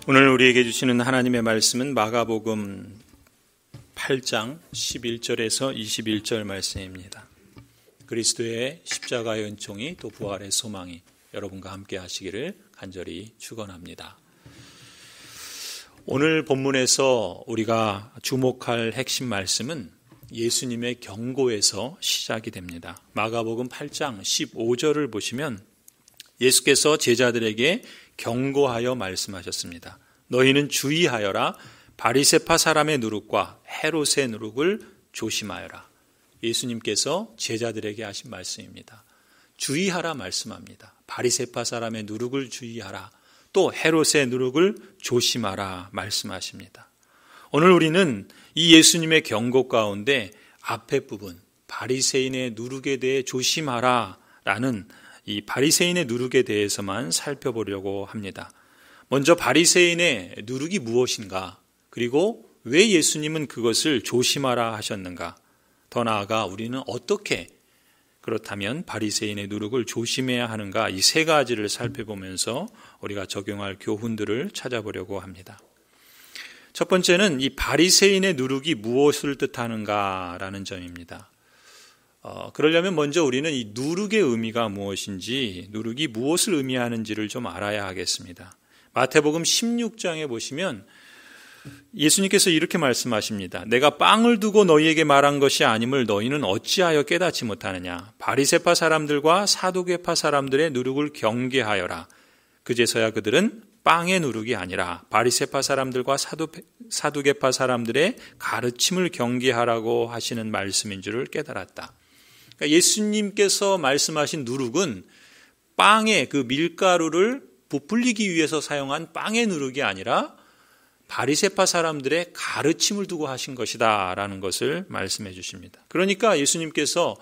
오늘 우리에게 주시는 하나님의 말씀은 마가복음 8장 11절에서 21절 말씀입니다. 그리스도의 십자가의 은총이 또 부활의 소망이 여러분과 함께 하시기를 간절히 축원합니다. 오늘 본문에서 우리가 주목할 핵심 말씀은 예수님의 경고에서 시작이 됩니다. 마가복음 8장 15절을 보시면 예수께서 제자들에게 경고하여 말씀하셨습니다. 너희는 주의하여라. 바리새파 사람의 누룩과 헤롯의 누룩을 조심하여라. 예수님께서 제자들에게 하신 말씀입니다. 주의하라 말씀합니다. 바리새파 사람의 누룩을 주의하라. 또 헤롯의 누룩을 조심하라 말씀하십니다. 오늘 우리는 이 예수님의 경고 가운데 앞에 부분 바리새인의 누룩에 대해 조심하라 라는 이 바리새인의 누룩에 대해서만 살펴보려고 합니다. 먼저 바리새인의 누룩이 무엇인가? 그리고 왜 예수님은 그것을 조심하라 하셨는가? 더 나아가 우리는 어떻게 그렇다면 바리새인의 누룩을 조심해야 하는가? 이 세 가지를 살펴보면서 우리가 적용할 교훈들을 찾아보려고 합니다. 첫 번째는 이 바리새인의 누룩이 무엇을 뜻하는가라는 점입니다. 그러려면 먼저 우리는 이 누룩의 의미가 무엇인지, 누룩이 무엇을 의미하는지를 좀 알아야 하겠습니다. 마태복음 16장에 보시면 예수님께서 이렇게 말씀하십니다. 내가 빵을 두고 너희에게 말한 것이 아님을 너희는 어찌하여 깨닫지 못하느냐. 바리새파 사람들과 사두개파 사람들의 누룩을 경계하여라. 그제서야 그들은 빵의 누룩이 아니라 바리새파 사람들과 사두개파 사람들의 가르침을 경계하라고 하시는 말씀인 줄을 깨달았다. 그러니까 예수님께서 말씀하신 누룩은 빵의 그 밀가루를 부풀리기 위해서 사용한 빵의 누룩이 아니라 바리새파 사람들의 가르침을 두고 하신 것이다 라는 것을 말씀해 주십니다. 그러니까 예수님께서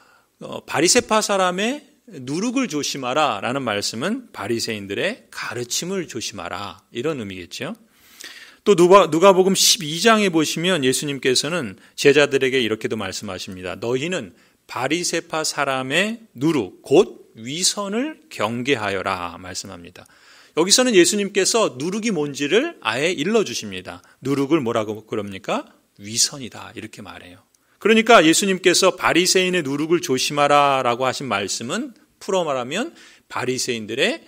바리새파 사람의 누룩을 조심하라 라는 말씀은 바리새인들의 가르침을 조심하라 이런 의미겠죠. 또 누가복음 12장에 보시면 예수님께서는 제자들에게 이렇게도 말씀하십니다. 너희는 바리새파 사람의 누룩 곧 위선을 경계하여라 말씀합니다. 여기서는 예수님께서 누룩이 뭔지를 아예 일러주십니다. 누룩을 뭐라고 그럽니까? 위선이다 이렇게 말해요. 그러니까 예수님께서 바리새인의 누룩을 조심하라 라고 하신 말씀은 풀어 말하면 바리새인들의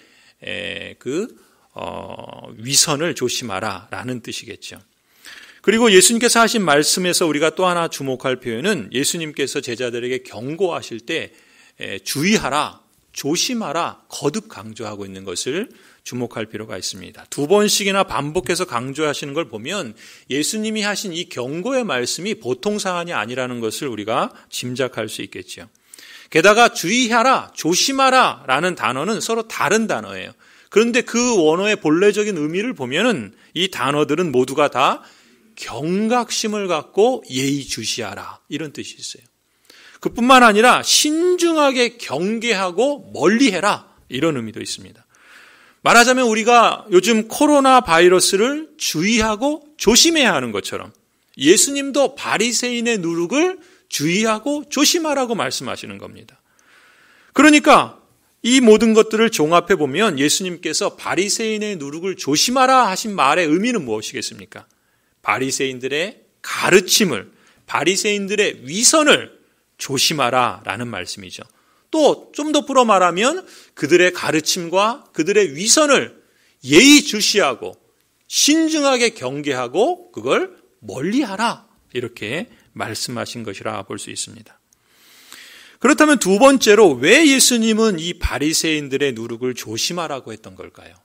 위선을 조심하라 라는 뜻이겠죠. 그리고 예수님께서 하신 말씀에서 우리가 또 하나 주목할 표현은 예수님께서 제자들에게 경고하실 때 주의하라, 조심하라 거듭 강조하고 있는 것을 주목할 필요가 있습니다. 두 번씩이나 반복해서 강조하시는 걸 보면 예수님이 하신 이 경고의 말씀이 보통 사안이 아니라는 것을 우리가 짐작할 수 있겠죠. 게다가 주의하라, 조심하라 라는 단어는 서로 다른 단어예요. 그런데 그 원어의 본래적인 의미를 보면은 이 단어들은 모두가 다 경각심을 갖고 예의주시하라 이런 뜻이 있어요. 그뿐만 아니라 신중하게 경계하고 멀리해라 이런 의미도 있습니다. 말하자면 우리가 요즘 코로나 바이러스를 주의하고 조심해야 하는 것처럼 예수님도 바리새인의 누룩을 주의하고 조심하라고 말씀하시는 겁니다. 그러니까 이 모든 것들을 종합해 보면 예수님께서 바리새인의 누룩을 조심하라 하신 말의 의미는 무엇이겠습니까? 바리새인들의 가르침을, 바리새인들의 위선을 조심하라 라는 말씀이죠. 또 좀 더 풀어 말하면 그들의 가르침과 그들의 위선을 예의주시하고 신중하게 경계하고 그걸 멀리하라 이렇게 말씀하신 것이라 볼 수 있습니다. 그렇다면 두 번째로 왜 예수님은 이 바리새인들의 누룩을 조심하라고 했던 걸까요?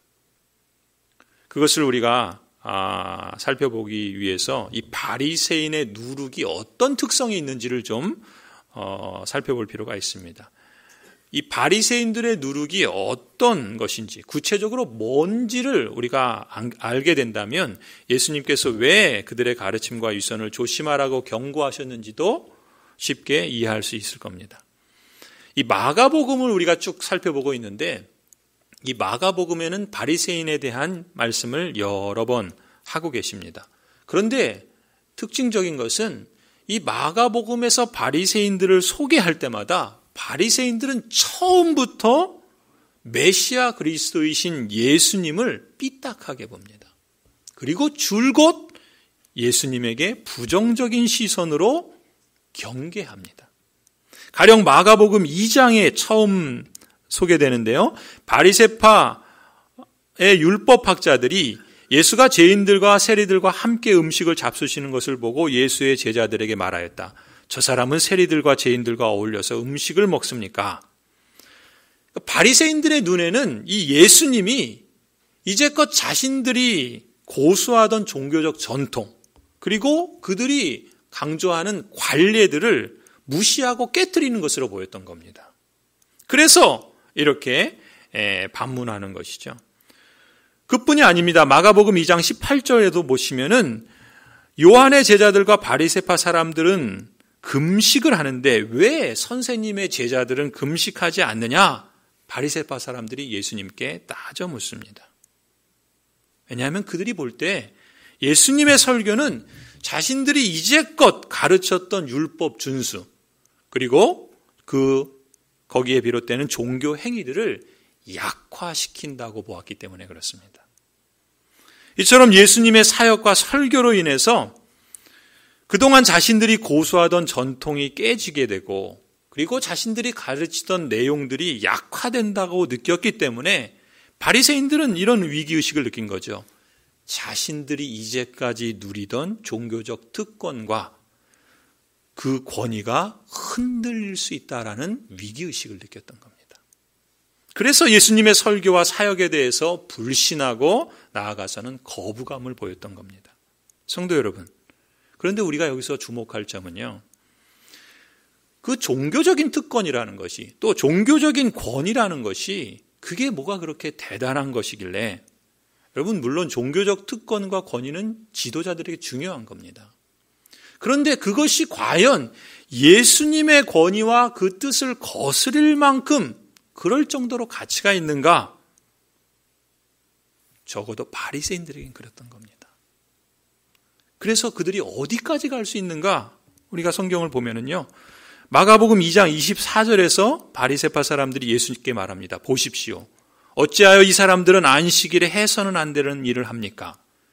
그것을 우리가 살펴보기 위해서 이 바리새인의 누룩이 어떤 특성이 있는지를 좀 살펴볼 필요가 있습니다. 이 바리새인들의 누룩이 어떤 것인지 구체적으로 뭔지를 우리가 알게 된다면 예수님께서 왜 그들의 가르침과 위선을 조심하라고 경고하셨는지도 쉽게 이해할 수 있을 겁니다. 이 마가복음을 우리가 쭉 살펴보고 있는데 이 마가복음에는 바리새인에 대한 말씀을 여러 번 하고 계십니다. 그런데 특징적인 것은 이 마가복음에서 바리새인들을 소개할 때마다 바리새인들은 처음부터 메시아 그리스도이신 예수님을 삐딱하게 봅니다. 그리고 줄곧 예수님에게 부정적인 시선으로 경계합니다. 가령 마가복음 2장에 처음 소개되는데요. 바리새파의 율법학자들이 예수가 죄인들과 세리들과 함께 음식을 잡수시는 것을 보고 예수의 제자들에게 말하였다. 저 사람은 세리들과 죄인들과 어울려서 음식을 먹습니까? 바리새인들의 눈에는 이 예수님이 이제껏 자신들이 고수하던 종교적 전통, 그리고 그들이 강조하는 관례들을 무시하고 깨트리는 것으로 보였던 겁니다. 그래서 이렇게 반문하는 것이죠. 그뿐이 아닙니다. 마가복음 2장 18절에도 보시면은 요한의 제자들과 바리새파 사람들은 금식을 하는데 왜 선생님의 제자들은 금식하지 않느냐? 바리새파 사람들이 예수님께 따져 묻습니다. 왜냐하면 그들이 볼 때 예수님의 설교는 자신들이 이제껏 가르쳤던 율법 준수, 그리고 거기에 비롯되는 종교 행위들을 약화시킨다고 보았기 때문에 그렇습니다. 이처럼 예수님의 사역과 설교로 인해서 그동안 자신들이 고수하던 전통이 깨지게 되고, 그리고 자신들이 가르치던 내용들이 약화된다고 느꼈기 때문에 바리새인들은 이런 위기의식을 느낀 거죠. 자신들이 이제까지 누리던 종교적 특권과 그 권위가 흔들릴 수 있다라는 위기의식을 느꼈던 겁니다. 그래서 예수님의 설교와 사역에 대해서 불신하고 나아가서는 거부감을 보였던 겁니다. 성도 여러분, 그런데 우리가 여기서 주목할 점은요, 그 종교적인 특권이라는 것이, 또 종교적인 권위라는 것이 그게 뭐가 그렇게 대단한 것이길래, 여러분 물론 종교적 특권과 권위는 지도자들에게 중요한 겁니다. 그런데 그것이 과연 예수님의 권위와 그 뜻을 거스릴 만큼 그럴 정도로 가치가 있는가? 적어도 바리새인들에겐 그랬던 겁니다. 그래서 그들이 어디까지 갈 수 있는가? 우리가 성경을 보면은요, 마가복음 2장 24절에서 바리새파 사람들이 예수님께 말합니다. 보십시오. 어찌하여 이 사람들은 안식일에 해서는 안 되는 일을 합니까?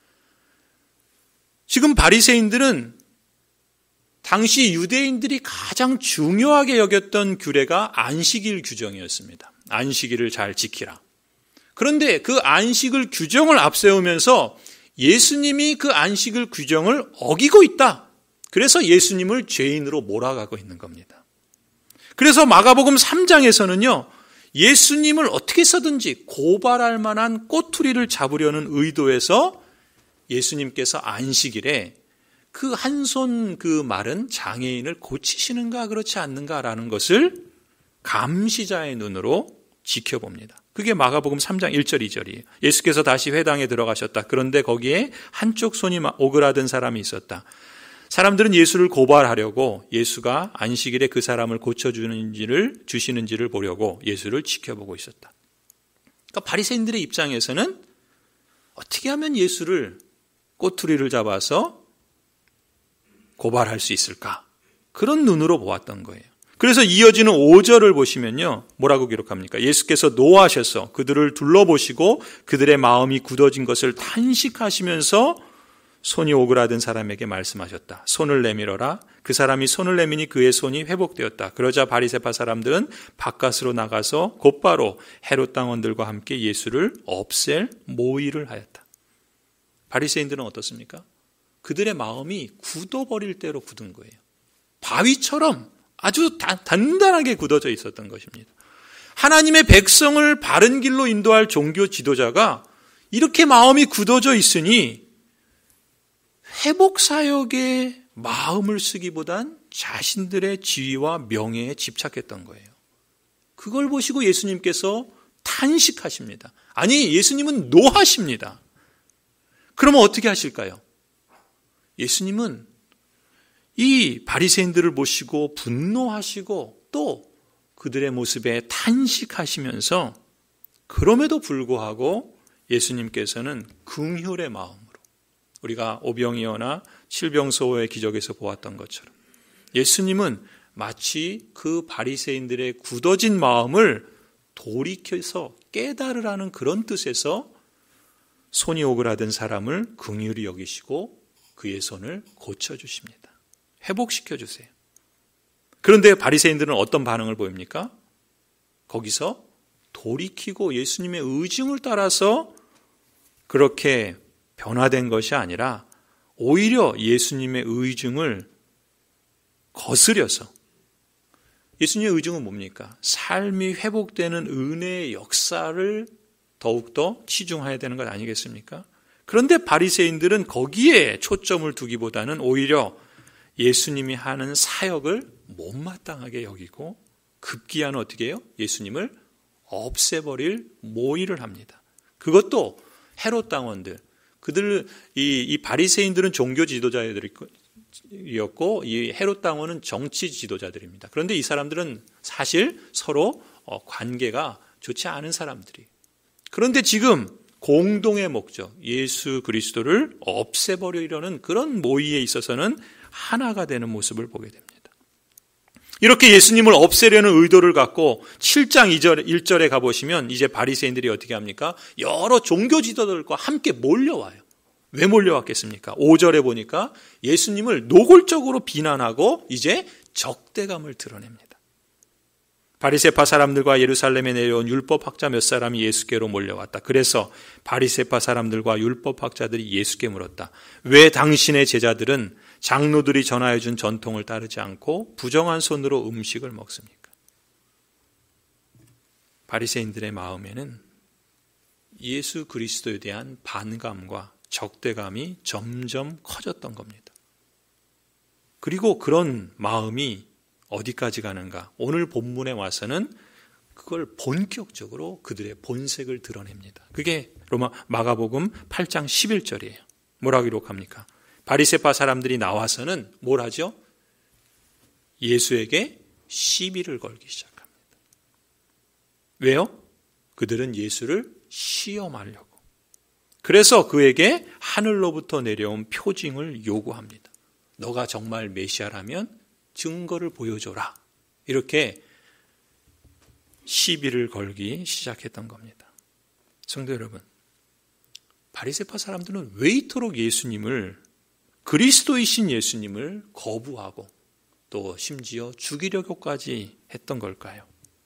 지금 바리새인들은 당시 유대인들이 가장 중요하게 여겼던 규례가 안식일 규정이었습니다. 안식일을 잘 지키라. 그런데 그 안식일 규정을 앞세우면서 예수님이 그 안식일 규정을 어기고 있다. 그래서 예수님을 죄인으로 몰아가고 있는 겁니다. 그래서 마가복음 3장에서는요, 예수님을 어떻게 해서든지 고발할 만한 꼬투리를 잡으려는 의도에서 예수님께서 안식일에 그 한 손 그 마른 장애인을 고치시는가 그렇지 않는가라는 것을 감시자의 눈으로 지켜봅니다. 그게 마가복음 3장 1절 2절이에요. 예수께서 다시 회당에 들어가셨다. 그런데 거기에 한쪽 손이 오그라든 사람이 있었다. 사람들은 예수를 고발하려고 예수가 안식일에 그 사람을 고쳐주시는지를 보려고 예수를 지켜보고 있었다. 그러니까 바리새인들의 입장에서는 어떻게 하면 예수를 꼬투리를 잡아서 고발할 수 있을까? 그런 눈으로 보았던 거예요. 그래서 이어지는 5절을 보시면요, 뭐라고 기록합니까? 예수께서 노하셔서 그들을 둘러보시고 그들의 마음이 굳어진 것을 탄식하시면서 손이 오그라든 사람에게 말씀하셨다. 손을 내밀어라. 그 사람이 손을 내미니 그의 손이 회복되었다. 그러자 바리새파 사람들은 바깥으로 나가서 곧바로 헤롯 당원들과 함께 예수를 없앨 모의를 하였다. 바리새인들은 어떻습니까? 그들의 마음이 굳어버릴 대로 굳은 거예요. 바위처럼 아주 단단하게 굳어져 있었던 것입니다. 하나님의 백성을 바른 길로 인도할 종교 지도자가 이렇게 마음이 굳어져 있으니 회복 사역에 마음을 쓰기보단 자신들의 지위와 명예에 집착했던 거예요. 그걸 보시고 예수님께서 탄식하십니다. 아니, 예수님은 노하십니다. 그러면 어떻게 하실까요? 예수님은 이 바리새인들을 보시고 분노하시고 또 그들의 모습에 탄식하시면서, 그럼에도 불구하고 예수님께서는 긍휼의 마음으로, 우리가 오병이어나 칠병소호의 기적에서 보았던 것처럼 예수님은 마치 그 바리새인들의 굳어진 마음을 돌이켜서 깨달으라는 그런 뜻에서 손이 오그라든 사람을 긍휼히 여기시고 그의 손을 고쳐주십니다. 회복시켜주세요. 그런데 바리새인들은 어떤 반응을 보입니까? 거기서 돌이키고 예수님의 의중을 따라서 그렇게 변화된 것이 아니라 오히려 예수님의 의중을 거스려서, 예수님의 의중은 뭡니까? 삶이 회복되는 은혜의 역사를 더욱더 치중해야 되는 것 아니겠습니까? 그런데 바리새인들은 거기에 초점을 두기보다는 오히려 예수님이 하는 사역을 못마땅하게 여기고 급기야는 어떻게 해요? 예수님을 없애버릴 모의를 합니다. 그것도 헤롯 당원들, 이 바리새인들은 종교 지도자들이었고 이 헤롯 당원은 정치 지도자들입니다. 그런데 이 사람들은 사실 서로 관계가 좋지 않은 사람들이. 그런데 지금 공동의 목적, 예수 그리스도를 없애버리려는 그런 모의에 있어서는 하나가 되는 모습을 보게 됩니다. 이렇게 예수님을 없애려는 의도를 갖고 7장 1절에 가보시면 이제 바리새인들이 어떻게 합니까? 여러 종교 지도자들과 함께 몰려와요. 왜 몰려왔겠습니까? 5절에 보니까 예수님을 노골적으로 비난하고 이제 적대감을 드러냅니다. 바리새파 사람들과 예루살렘에 내려온 율법학자 몇 사람이 예수께로 몰려왔다. 그래서 바리새파 사람들과 율법학자들이 예수께 물었다. 왜 당신의 제자들은 장로들이 전하여 준 전통을 따르지 않고 부정한 손으로 음식을 먹습니까? 바리새인들의 마음에는 예수 그리스도에 대한 반감과 적대감이 점점 커졌던 겁니다. 그리고 그런 마음이 어디까지 가는가? 오늘 본문에 와서는 그걸 본격적으로 그들의 본색을 드러냅니다. 그게 마가복음 8장 11절이에요. 뭐라고 기록합니까? 바리새파 사람들이 나와서는 뭘 하죠? 예수에게 시비를 걸기 시작합니다. 왜요? 그들은 예수를 시험하려고. 그래서 그에게 하늘로부터 내려온 표징을 요구합니다. 너가 정말 메시아라면 증거를 보여줘라. 이렇게 시비를 걸기 시작했던 겁니다. 성도 여러분, 바리새파 사람들은 왜 이토록 예수님을, 그리스도이신 예수님을 거부하고 또 심지어 죽이려고까지 했던 걸까요?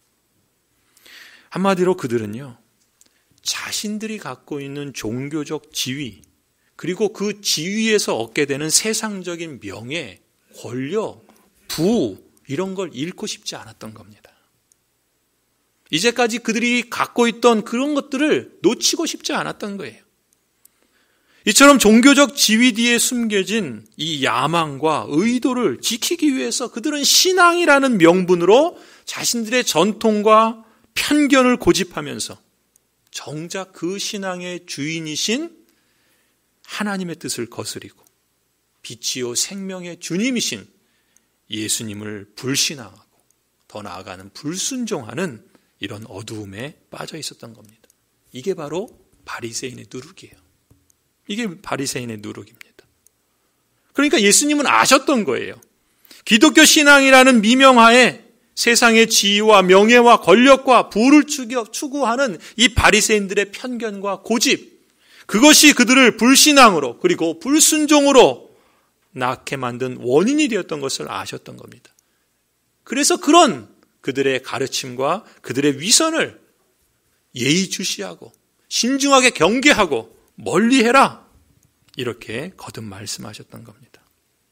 한마디로 그들은요, 자신들이 갖고 있는 종교적 지위, 그리고 그 지위에서 얻게 되는 세상적인 명예, 권력, 부, 이런 걸 잃고 싶지 않았던 겁니다. 이제까지 그들이 갖고 있던 그런 것들을 놓치고 싶지 않았던 거예요. 이처럼 종교적 지위 뒤에 숨겨진 이 야망과 의도를 지키기 위해서 그들은 신앙이라는 명분으로 자신들의 전통과 편견을 고집하면서 정작 그 신앙의 주인이신 하나님의 뜻을 거스리고 빛이요 생명의 주님이신 예수님을 불신앙하고 더 나아가는 불순종하는 이런 어두움에 빠져 있었던 겁니다. 이게 바로 바리새인의 누룩이에요. 이게 바리새인의 누룩입니다. 그러니까 예수님은 아셨던 거예요. 기독교 신앙이라는 미명하에 세상의 지위와 명예와 권력과 부를 추구하는 이 바리새인들의 편견과 고집, 그것이 그들을 불신앙으로 그리고 불순종으로 낳게 만든 원인이 되었던 것을 아셨던 겁니다. 그래서 그런 그들의 가르침과 그들의 위선을 예의주시하고 신중하게 경계하고 멀리해라, 이렇게 거듭 말씀하셨던 겁니다.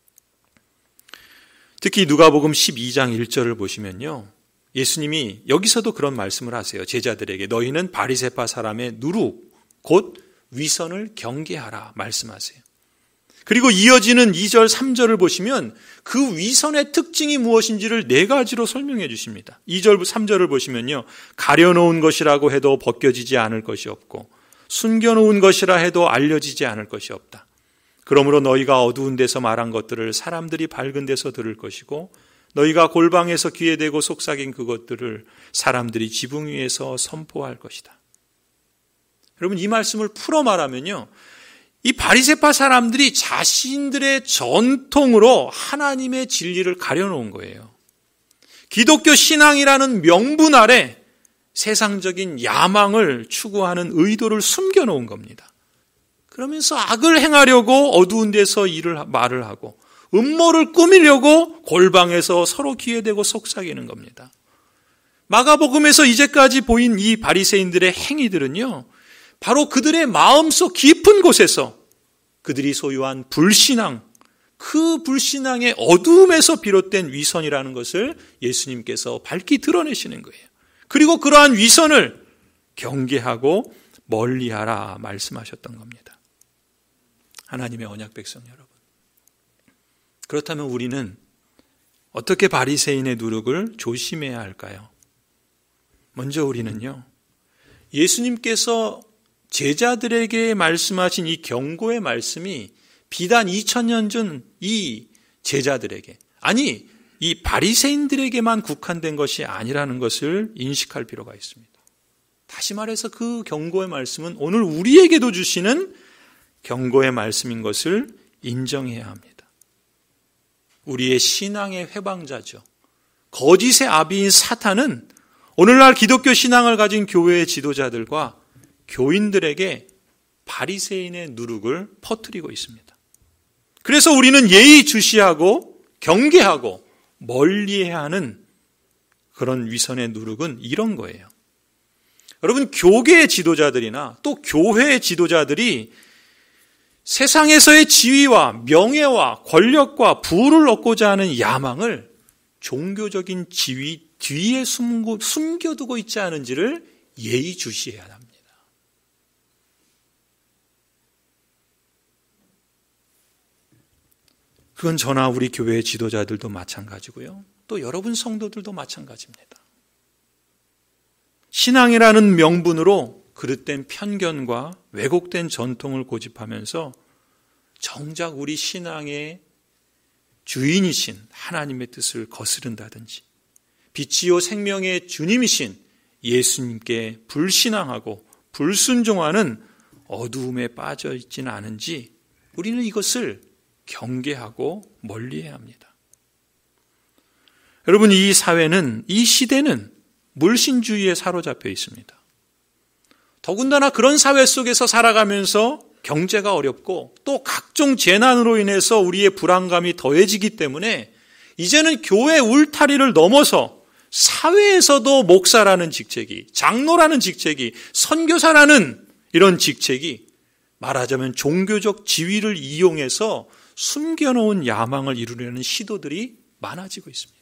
특히 누가복음 12장 1절을 보시면요, 예수님이 여기서도 그런 말씀을 하세요. 제자들에게 너희는 바리새파 사람의 누룩 곧 위선을 경계하라 말씀하세요. 그리고 이어지는 2절 3절을 보시면 그 위선의 특징이 무엇인지를 4가지로 설명해 주십니다. 2절 3절을 보시면요, 가려놓은 것이라고 해도 벗겨지지 않을 것이 없고 숨겨놓은 것이라 해도 알려지지 않을 것이 없다. 그러므로 너희가 어두운 데서 말한 것들을 사람들이 밝은 데서 들을 것이고 너희가 골방에서 귀에 대고 속삭인 그것들을 사람들이 지붕 위에서 선포할 것이다. 여러분, 이 말씀을 풀어 말하면요, 이 바리새파 사람들이 자신들의 전통으로 하나님의 진리를 가려놓은 거예요. 기독교 신앙이라는 명분 아래 세상적인 야망을 추구하는 의도를 숨겨놓은 겁니다. 그러면서 악을 행하려고 어두운 데서 말을 하고 음모를 꾸미려고 골방에서 서로 기회되고 속삭이는 겁니다. 마가복음에서 이제까지 보인 이 바리새인들의 행위들은요, 바로 그들의 마음속 깊은 곳에서 그들이 소유한 불신앙, 그 불신앙의 어두움에서 비롯된 위선이라는 것을 예수님께서 밝히 드러내시는 거예요. 그리고 그러한 위선을 경계하고 멀리하라 말씀하셨던 겁니다. 하나님의 언약 백성 여러분, 그렇다면 우리는 어떻게 바리새인의 누룩을 조심해야 할까요? 먼저 우리는요, 예수님께서 제자들에게 말씀하신 이 경고의 말씀이 비단 2000년 전 이 제자들에게, 아니 이 바리새인들에게만 국한된 것이 아니라는 것을 인식할 필요가 있습니다. 다시 말해서 그 경고의 말씀은 오늘 우리에게도 주시는 경고의 말씀인 것을 인정해야 합니다. 우리의 신앙의 회방자죠. 거짓의 아비인 사탄은 오늘날 기독교 신앙을 가진 교회의 지도자들과 교인들에게 바리새인의 누룩을 퍼뜨리고 있습니다. 그래서 우리는 예의주시하고 경계하고 멀리해야 하는 그런 위선의 누룩은 이런 거예요. 여러분, 교계의 지도자들이나 또 교회의 지도자들이 세상에서의 지위와 명예와 권력과 부를 얻고자 하는 야망을 종교적인 지위 뒤에 숨겨두고 있지 않은지를 예의주시해야 합니다. 그건 저나 우리 교회의 지도자들도 마찬가지고요. 또 여러분 성도들도 마찬가지입니다. 신앙이라는 명분으로 그릇된 편견과 왜곡된 전통을 고집하면서 정작 우리 신앙의 주인이신 하나님의 뜻을 거스른다든지, 빛이요 생명의 주님이신 예수님께 불신앙하고 불순종하는 어두움에 빠져 있지는 않은지 우리는 이것을 경계하고 멀리해야 합니다. 여러분, 이 사회는, 이 시대는 물신주의에 사로잡혀 있습니다. 더군다나 그런 사회 속에서 살아가면서 경제가 어렵고 또 각종 재난으로 인해서 우리의 불안감이 더해지기 때문에 이제는 교회 울타리를 넘어서 사회에서도 목사라는 직책이, 장로라는 직책이, 선교사라는 이런 직책이 말하자면 종교적 지위를 이용해서 숨겨놓은 야망을 이루려는 시도들이 많아지고 있습니다.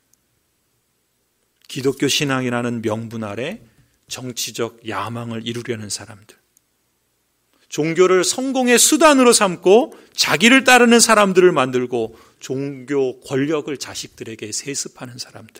기독교 신앙이라는 명분 아래 정치적 야망을 이루려는 사람들, 종교를 성공의 수단으로 삼고 자기를 따르는 사람들을 만들고 종교 권력을 자식들에게 세습하는 사람들,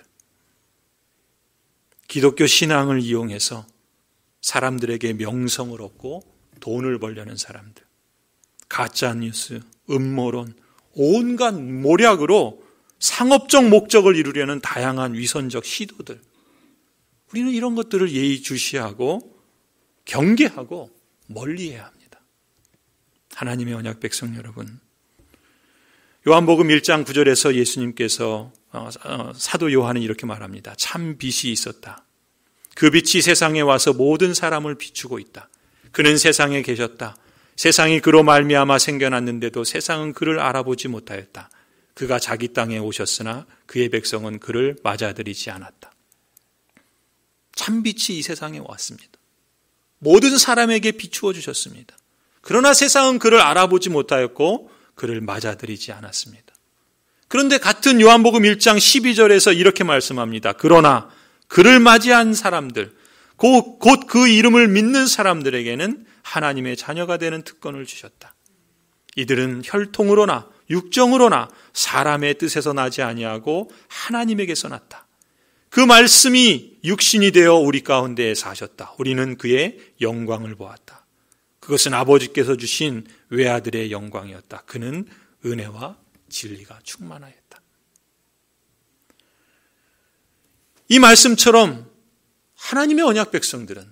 기독교 신앙을 이용해서 사람들에게 명성을 얻고 돈을 벌려는 사람들, 가짜뉴스, 음모론, 온갖 모략으로 상업적 목적을 이루려는 다양한 위선적 시도들, 우리는 이런 것들을 예의주시하고 경계하고 멀리해야 합니다. 하나님의 언약 백성 여러분, 요한복음 1장 9절에서 예수님께서 사도 요한은 이렇게 말합니다. 참 빛이 있었다. 그 빛이 세상에 와서 모든 사람을 비추고 있다. 그는 세상에 계셨다. 세상이 그로 말미암아 생겨났는데도 세상은 그를 알아보지 못하였다. 그가 자기 땅에 오셨으나 그의 백성은 그를 맞아들이지 않았다. 참빛이 이 세상에 왔습니다. 모든 사람에게 비추어 주셨습니다. 그러나 세상은 그를 알아보지 못하였고 그를 맞아들이지 않았습니다. 그런데 같은 요한복음 1장 12절에서 이렇게 말씀합니다. 그러나 그를 맞이한 사람들, 곧 그 이름을 믿는 사람들에게는 하나님의 자녀가 되는 특권을 주셨다. 이들은 혈통으로나 육정으로나 사람의 뜻에서 나지 아니하고 하나님에게서 났다. 그 말씀이 육신이 되어 우리 가운데 사셨다. 우리는 그의 영광을 보았다. 그것은 아버지께서 주신 외아들의 영광이었다. 그는 은혜와 진리가 충만하였다. 이 말씀처럼 하나님의 언약 백성들은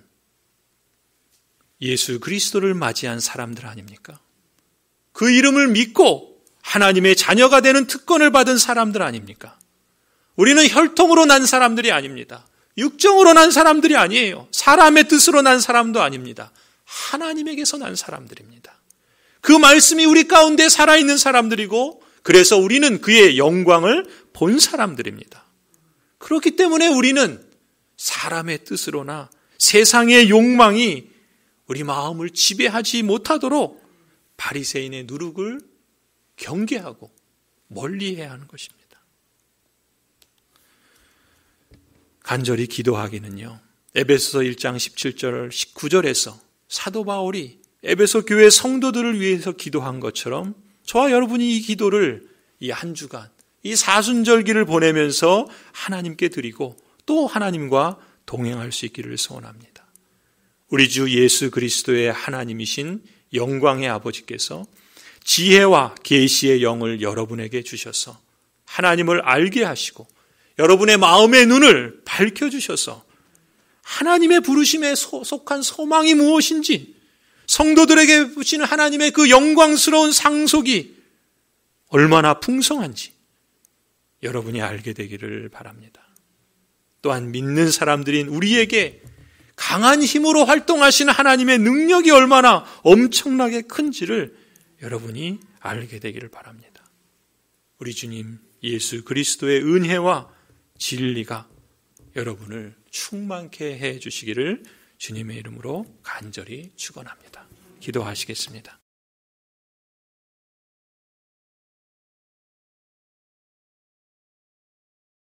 예수 그리스도를 맞이한 사람들 아닙니까? 그 이름을 믿고 하나님의 자녀가 되는 특권을 받은 사람들 아닙니까? 우리는 혈통으로 난 사람들이 아닙니다. 육정으로 난 사람들이 아니에요. 사람의 뜻으로 난 사람도 아닙니다. 하나님에게서 난 사람들입니다. 그 말씀이 우리 가운데 살아있는 사람들이고 그래서 우리는 그의 영광을 본 사람들입니다. 그렇기 때문에 우리는 사람의 뜻으로나 세상의 욕망이 우리 마음을 지배하지 못하도록 바리새인의 누룩을 경계하고 멀리해야 하는 것입니다. 간절히 기도하기는요. 에베소서 1장 17절 19절에서 사도 바울이 에베소 교회 성도들을 위해서 기도한 것처럼 저와 여러분이 이 기도를 이 한 주간 이 사순절기를 보내면서 하나님께 드리고 또 하나님과 동행할 수 있기를 소원합니다. 우리 주 예수 그리스도의 하나님이신 영광의 아버지께서 지혜와 계시의 영을 여러분에게 주셔서 하나님을 알게 하시고 여러분의 마음의 눈을 밝혀주셔서 하나님의 부르심에 속한 소망이 무엇인지 성도들에게 주시는 하나님의 그 영광스러운 상속이 얼마나 풍성한지 여러분이 알게 되기를 바랍니다. 또한 믿는 사람들인 우리에게 강한 힘으로 활동하시는 하나님의 능력이 얼마나 엄청나게 큰지를 여러분이 알게 되기를 바랍니다. 우리 주님 예수 그리스도의 은혜와 진리가 여러분을 충만케 해 주시기를 주님의 이름으로 간절히 축원합니다. 기도하시겠습니다.